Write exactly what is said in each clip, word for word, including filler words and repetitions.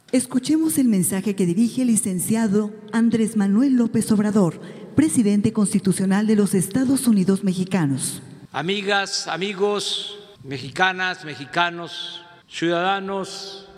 Escuchemos el mensaje que dirige el licenciado Andrés Manuel López Obrador, presidente constitucional de los Estados Unidos mexicanos. Amigas, amigos, mexicanas, mexicanos, ciudadanos,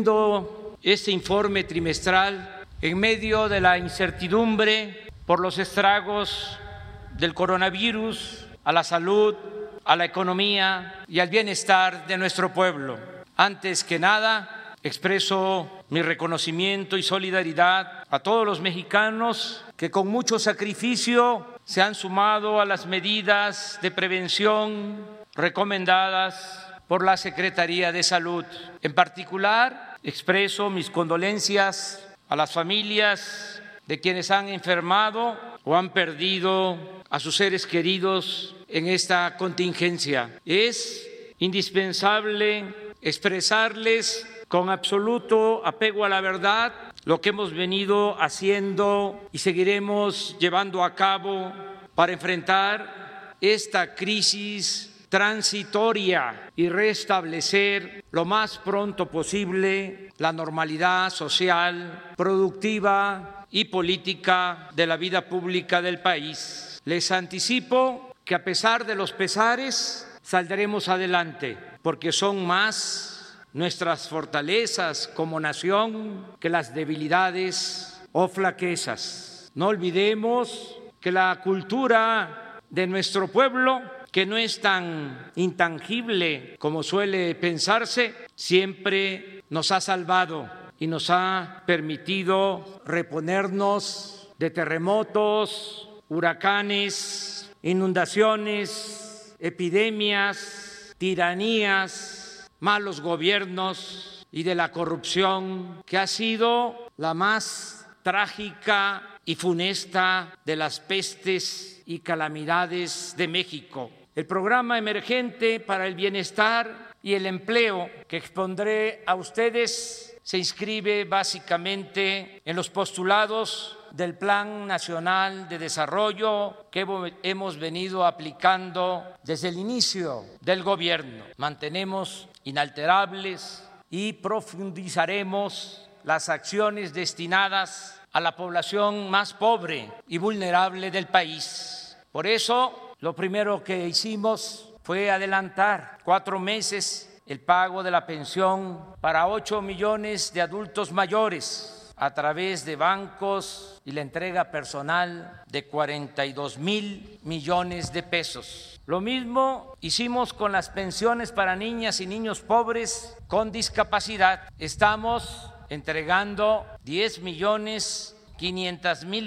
rindo este informe trimestral en medio de la incertidumbre por los estragos del coronavirus a la salud, a la economía y al bienestar de nuestro pueblo. Antes que nada, expreso mi reconocimiento y solidaridad a todos los mexicanos que con mucho sacrificio se han sumado a las medidas de prevención recomendadas por la Secretaría de Salud. En particular, expreso mis condolencias a las familias de quienes han enfermado o han perdido a sus seres queridos en esta contingencia. Es indispensable expresarles con absoluto apego a la verdad lo que hemos venido haciendo y seguiremos llevando a cabo para enfrentar esta crisis transitoria y restablecer lo más pronto posible la normalidad social, productiva y política de la vida pública del país. Les anticipo que a pesar de los pesares saldremos adelante, porque son más nuestras fortalezas como nación que las debilidades o flaquezas. No olvidemos que la cultura de nuestro pueblo, que no es tan intangible como suele pensarse, siempre nos ha salvado y nos ha permitido reponernos de terremotos, huracanes, inundaciones, epidemias, tiranías, malos gobiernos y de la corrupción, que ha sido la más trágica y funesta de las pestes y calamidades de México. El programa emergente para el bienestar y el empleo que expondré a ustedes se inscribe básicamente en los postulados del Plan Nacional de Desarrollo que hemos venido aplicando desde el inicio del gobierno. Mantenemos inalterables y profundizaremos las acciones destinadas a la población más pobre y vulnerable del país. Por eso, lo primero que hicimos fue adelantar cuatro meses el pago de la pensión para ocho millones de adultos mayores a través de bancos y la entrega personal de cuarenta y dos mil millones de pesos. Lo mismo hicimos con las pensiones para niñas y niños pobres con discapacidad. Estamos entregando diez millones quinientas mil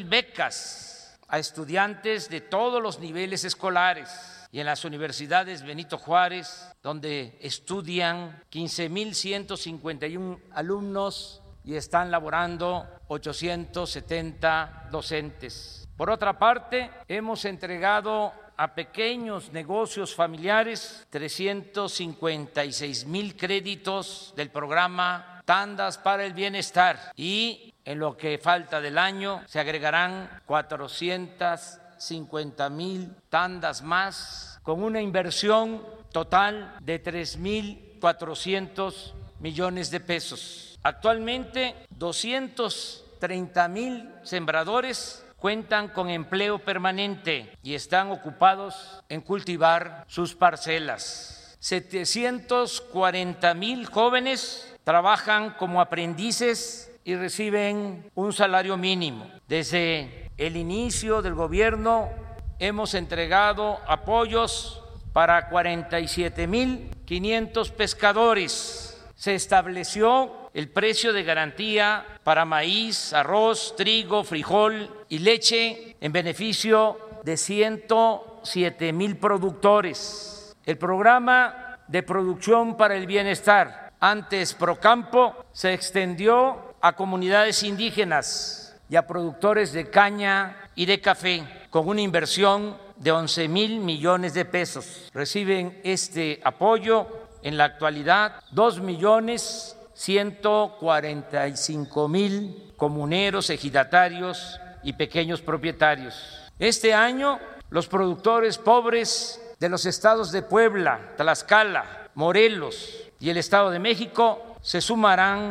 becas a estudiantes de todos los niveles escolares y en las universidades Benito Juárez, donde estudian quince mil ciento cincuenta y uno alumnos y están laborando ochocientos setenta docentes. Por otra parte, hemos entregado a pequeños negocios familiares trescientos cincuenta y seis mil créditos del programa Tandas para el Bienestar y en lo que falta del año se agregarán cuatrocientas cincuenta mil tandas más con una inversión total de tres mil cuatrocientos millones de pesos. Actualmente, doscientos treinta mil sembradores cuentan con empleo permanente y están ocupados en cultivar sus parcelas. setecientos cuarenta mil jóvenes trabajan como aprendices y reciben un salario mínimo. Desde el inicio del gobierno hemos entregado apoyos para cuarenta y siete mil quinientos pescadores. Se estableció el precio de garantía para maíz, arroz, trigo, frijol y leche en beneficio de ciento siete mil productores. El programa de producción para el bienestar, antes Procampo, se extendió a comunidades indígenas y a productores de caña y de café con una inversión de once mil millones de pesos. Reciben este apoyo en la actualidad dos millones ciento cuarenta y cinco mil comuneros, ejidatarios y pequeños propietarios. Este año, los productores pobres de los estados de Puebla, Tlaxcala, Morelos y el Estado de México se sumarán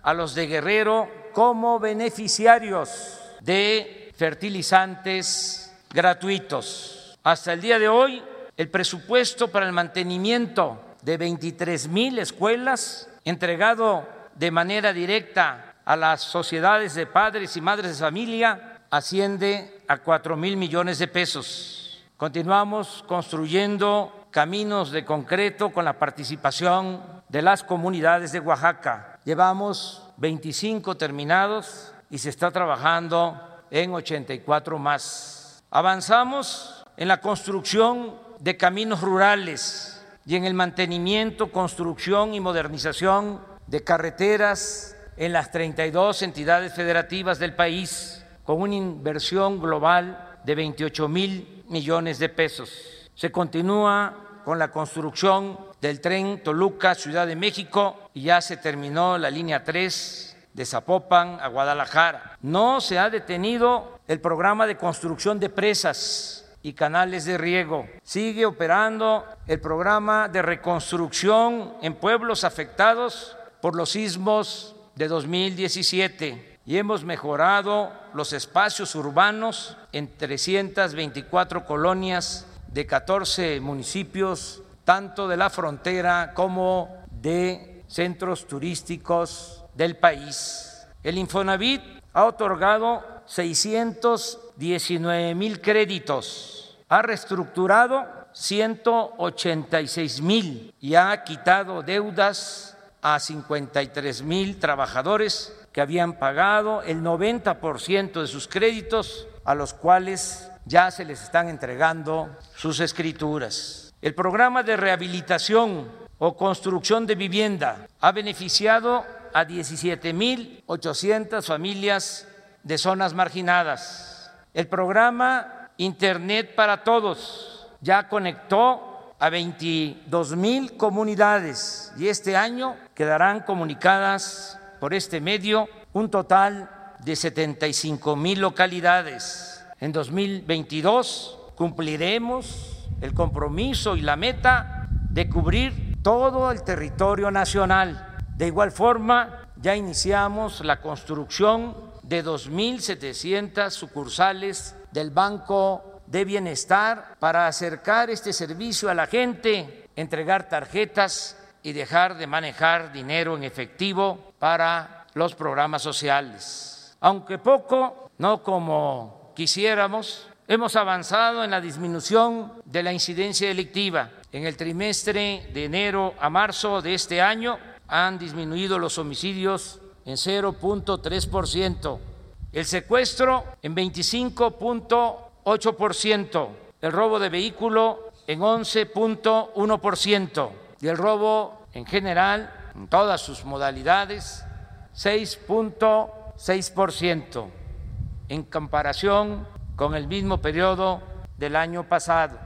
a los de Guerrero como beneficiarios de fertilizantes gratuitos. Hasta el día de hoy, el presupuesto para el mantenimiento de veintitrés mil escuelas entregado de manera directa a las sociedades de padres y madres de familia asciende a cuatro mil millones de pesos. Continuamos construyendo caminos de concreto con la participación de las comunidades de Oaxaca. Llevamos veinticinco terminados y se está trabajando en ochenta y cuatro más. Avanzamos en la construcción de caminos rurales y en el mantenimiento, construcción y modernización de carreteras en las treinta y dos entidades federativas del país, con una inversión global de veintiocho mil millones de pesos. Se continúa con la construcción del tren Toluca-Ciudad de México y ya se terminó la línea tres de Zapopan a Guadalajara. No se ha detenido el programa de construcción de presas y canales de riego. Sigue operando el programa de reconstrucción en pueblos afectados por los sismos de dos mil diecisiete y hemos mejorado los espacios urbanos en trescientas veinticuatro colonias de catorce municipios, tanto de la frontera como de centros turísticos del país. El Infonavit ha otorgado seiscientos diecinueve mil créditos, ha reestructurado ciento ochenta y seis mil y ha quitado deudas a cincuenta y tres mil trabajadores que habían pagado el noventa por ciento de sus créditos, a los cuales ya se les están entregando sus escrituras. El programa de rehabilitación o construcción de vivienda ha beneficiado a diecisiete mil ochocientas familias de zonas marginadas. El programa Internet para Todos ya conectó a veintidós mil comunidades y este año quedarán comunicadas por este medio un total de setenta y cinco mil localidades. En dos mil veintidós cumpliremos el compromiso y la meta de cubrir todo el territorio nacional. De igual forma, ya iniciamos la construcción de dos mil setecientas sucursales del Banco de Bienestar para acercar este servicio a la gente, entregar tarjetas y dejar de manejar dinero en efectivo para los programas sociales. Aunque poco, no como quisiéramos, hemos avanzado en la disminución de la incidencia delictiva. En el trimestre de enero a marzo de este año han disminuido los homicidios en cero punto tres por ciento, el secuestro en veinticinco punto ocho por ciento, el robo de vehículo en once punto uno por ciento y el robo en general, en todas sus modalidades, seis punto seis por ciento. En comparación con el mismo periodo del año pasado.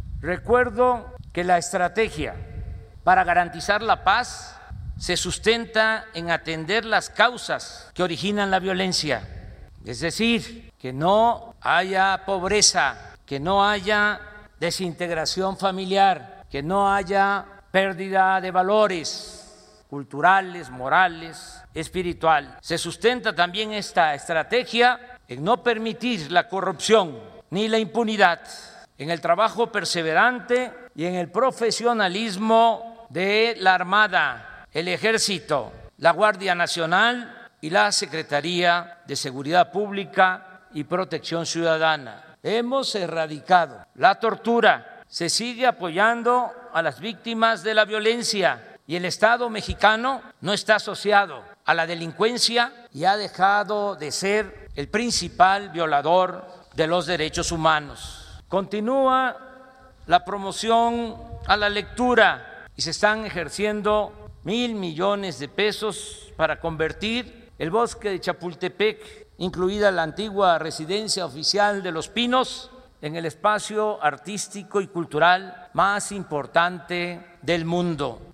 Recuerdo que la estrategia para garantizar la paz se sustenta en atender las causas que originan la violencia, es decir, que no haya pobreza, que no haya desintegración familiar, que no haya pérdida de valores culturales, morales, espiritual. Se sustenta también esta estrategia en no permitir la corrupción ni la impunidad, en el trabajo perseverante y en el profesionalismo de la Armada, el Ejército, la Guardia Nacional y la Secretaría de Seguridad Pública y Protección Ciudadana. Hemos erradicado la tortura, se sigue apoyando a las víctimas de la violencia y el Estado mexicano no está asociado a la delincuencia y ha dejado de ser el principal violador de los derechos humanos. Continúa la promoción a la lectura y se están ejerciendo mil millones de pesos para convertir el bosque de Chapultepec, incluida la antigua residencia oficial de Los Pinos, en el espacio artístico y cultural más importante del mundo.